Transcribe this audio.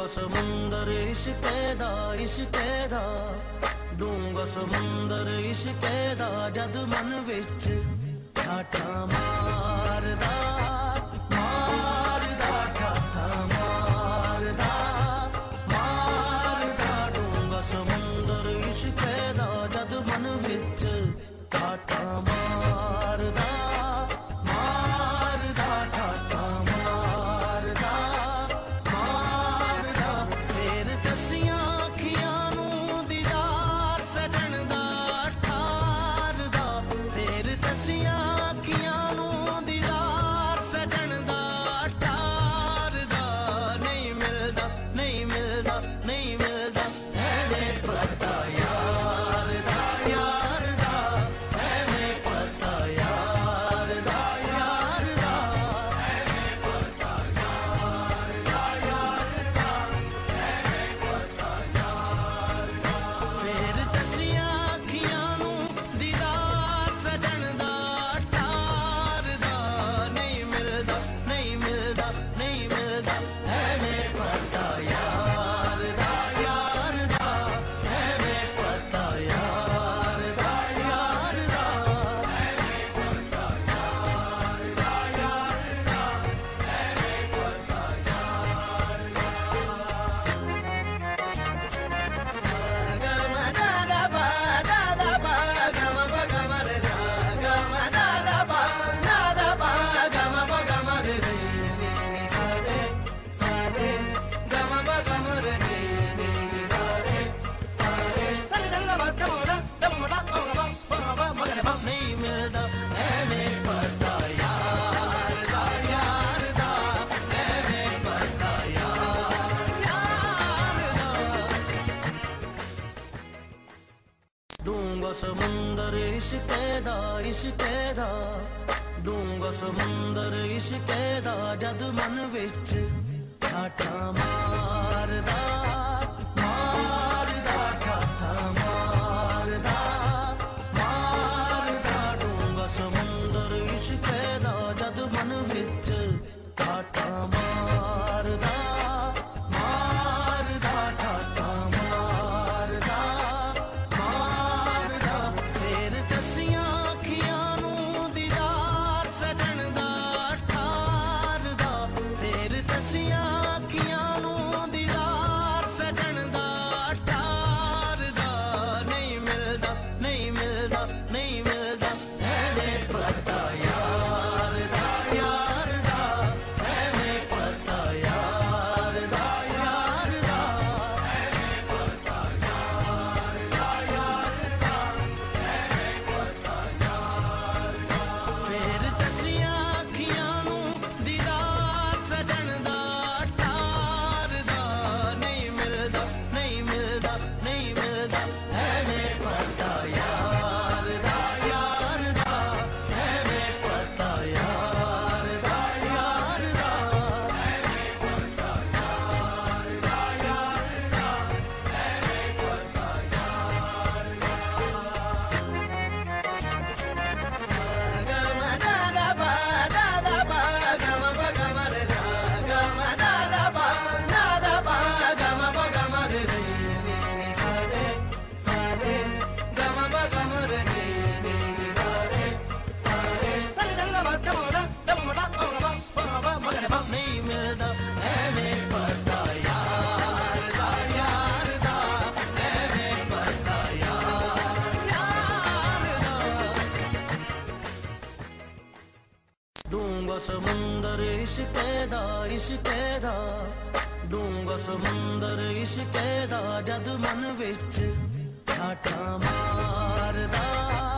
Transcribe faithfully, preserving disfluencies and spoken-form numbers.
ਡੂੰਘਾ ਸਮੁੰਦਰ ਇਸ਼ਕੇ ਦਾ ਇਸ਼ਕੇ ਦਾ ਡੂੰਘਾ ਸਮੁੰਦਰ ਇਸ਼ਕੇ ਦਾ ਜਦ ਮਨ ਵਿੱਚ ਠਾਠਾ ਮਾਰਦਾ ਮਾਰਦਾ ਠਾਠਾ ਮਾਰਦਾ ਮਾਰਦਾ ਡੂੰਘਾ ਸਮੁੰਦਰ ਇਸ਼ਕੇ ਦਾ ਜਦ ਮਨ ਵਿੱਚ ਠਾਠਾ ਮਾਰਦਾ ਮਾਰਦਾ ਠਾਠਾ ਮਾਰਦਾ ਮਾਰਦਾ ਫੇਰ ਦਸੀਆਂ ਅੱਖੀਆਂ ਨੂੰ ਦੀਦਾਰ ਸਜਣ ਦਾ ਠਾਰਦਾ ਫੇਰ ਦਸੀਆਂ ਅੱਖੀਆਂ ਨੂੰ ਦੀਦਾਰ ਸਜਣ ਦਾ ਠਾਰਦਾ ਨਹੀਂ ਮਿਲਦਾ ਨਹੀਂ ਮਿਲਦਾ ਨਹੀਂ ਮਿਲਦਾ ਐਵੇਂ ਪਤਾ ਯਾਰ ਦਾ ਯਾਰ ਦਾ ਐਵੇਂ ਪਤਾ ਯਾਰ ਦਾ ਯਾਰ ਦਾ ਐਵੇਂ ਪਤਾ ਯਾਰ ਦਾ ਯਾਰ ਦਾ ਐਵੇਂ ਪਤਾ ਯਾਰ ਦਾ ਫੇਰ ਦਸੀਆਂ ਅੱਖੀਆਂ ਨੂੰ ਦੀਦਾਰ ਸਜਣ ਦਾ ਠਾਰਦਾ ਨਹੀਂ ਮਿਲਦਾ ਨਹੀਂ ਮਿਲਦਾ ਨਹੀਂ ਮਿਲਦਾ ਐਵੇਂ ਪਤਾ ਯਾਰ ਦਾ ਯਾਰ ਦਾ ਐਵੇਂ ਪਤਾ ਯਾਰ ਦਾ ਯਾਰ ਦਾ ਐਵੇਂ ਪਤਾ ਯਾਰ ਦਾ ਯਾਰ ਦਾ ਐਵੇਂ ਪਤਾ ਯਾਰ ਦਾ ਗਮ ਦਾ ਬਾ ਦਾ ਬਾ ਗਮ ਬ ਗਮ ਰੇ ਦਾ ਗਮ ਦਾ ਬਾ ਦਾ ਬਾ ਗਮ ਬ ਗਮ ਰੇ ਰੇ ਨੀ ਸਾਡੇ ਸਾਡੇ ਗਮ ਬ ਗਮ ਰੇ ਨੀ ਨੀ ਸਾਡੇ ਸਾਡੇ ਸਾਡੇ ਦੰਗਾ ਬ ਦਮੋਦਾ ਦਮੋਦਾ ਓਗਾ ਬ ਬ ਮਗਰੇ ਬ ਨਹੀਂ ਮਿਲਦਾ ਐਵੇਂ ਪਤਾ ਯਾਰ ਦਾ ਯਾਰ ਦਾ ਐਵੇਂ ਪਤਾ ਯਾਰ ਯਾਰ ਦਾ ਡੂੰਘਾ ਸਮੁੰਦਰ ਇਸ਼ਕੇ ਦਾ ਇਸ਼ਕੇ ਦਾ ਡੂੰਘਾ ਸਮੁੰਦਰ ਇਸ਼ਕੇ ਦਾ ਜਦ ਮਨ ਵਿੱਚ ਠਾਠਾ ਮਾਰਦਾ ਮਾਰਦਾ ਠਾਠਾ ਮਾਰਦਾ ਮਾਰਦਾ ਡੂੰਘਾ ਸਮੁੰਦਰ ਇਸ਼ਕੇ ਦਾ ਜਦ ਮਨ ਵਿੱਚ ਠਾਠਾ ਮਾਰਦਾ ਮਾਰਦਾ ਠਾਠਾ ਮਾਰਦਾ ਮਾਰਦਾ ਫੇਰ ਦਸੀਆਂ ਅੱਖੀਆਂ ਨੂੰ ਦੀਦਾਰ ਸਜਣ ਦਾ ਠਾਰਦਾ ਫੇਰ ਦਸੀਆਂ ਅੱਖੀਆਂ ਨੂੰ ਦੀਦਾਰ ਸਜਣ ਦਾ ਠਾਰਦਾ ਨਹੀਂ ਮਿਲਦਾ ਨਹੀਂ ਮਿਲਦਾ ਨਹੀਂ ਮਿਲਦਾ ਐਵੇਂ ਪਤਾ ਯਾਰ ਦਾ ਯਾਰ ਦਾ ਐਵੇਂ ਪਤਾ ਯਾਰ ਦਾ ਯਾਰ ਦਾ ਐਵੇਂ ਪਤਾ ਯਾਰ ਦਾ ਯਾਰ ਦਾ ਐਵੇਂ ਪਤਾ ਯਾਰ ਦਾ ਫੇਰ ਦਸੀਆਂ ਅੱਖੀਆਂ ਨੂੰ ਦੀਦਾਰ ਸਜਣ ਦਾ ਠਾਰਦਾ ਨਹੀਂ ਮਿਲਦਾ ਨਹੀਂ ਮਿਲਦਾ ਨਹੀਂ ਮਿਲਦਾ ਐਵੇਂ ਪਤਾ ਯਾਰ ਦਾ ਯਾਰ ਦਾ ਐਵੇਂ ਪਤਾ ਯਾਰ ਦਾ ਯਾਰ ਦਾ ਐਵੇਂ ਪਤਾ ਯਾਰ ਦਾ ਯਾਰ ਦਾ ਐਵੇਂ ਪਤਾ ਯਾਰ ਗਮ ਦਾ ਬਾ ਦਾ ਬਾ ਗਮ ਬ ਗਮ ਰੇ ਦਾ ਗਮ ਦਾ ਬਾ ਦਾ ਬਾ ਗਮ ਬ ਗਮ ਰੇ ਰੇ ਨੀ ਸਾਡੇ ਸਾਡੇ ਗਮ ਬ ਗਮ ਰੇ ਨੀ ਨੀ ਸਾਡੇ ਸਾਡੇ ਸਾਡੇ ਦੰਗਾ ਬ ਦਮੋਦਾ ਦਮੋਦਾ ਓਗਾ ਬ ਬ ਮਗਰੇ ਬ ਨਹੀਂ ਮਿਲਦਾ ਐਵੇਂ ਪਤਾ ਯਾਰ ਦਾ ਯਾਰ ਦਾ ਐਵੇਂ ਪਤਾ ਯਾਰ ਯਾਰ ਦਾ ਡੂੰਘਾ ਸਮੁੰਦਰ ਇਸ਼ਕੇ ਦਾ ਇਸ਼ਕੇ ਦਾ ਡੂੰਘਾ ਸਮੁੰਦਰ ਇਸ਼ਕੇ ਦਾ ਜਦ ਮਨ ਵਿੱਚ ਠਾਠਾ ਮਾਰਦਾ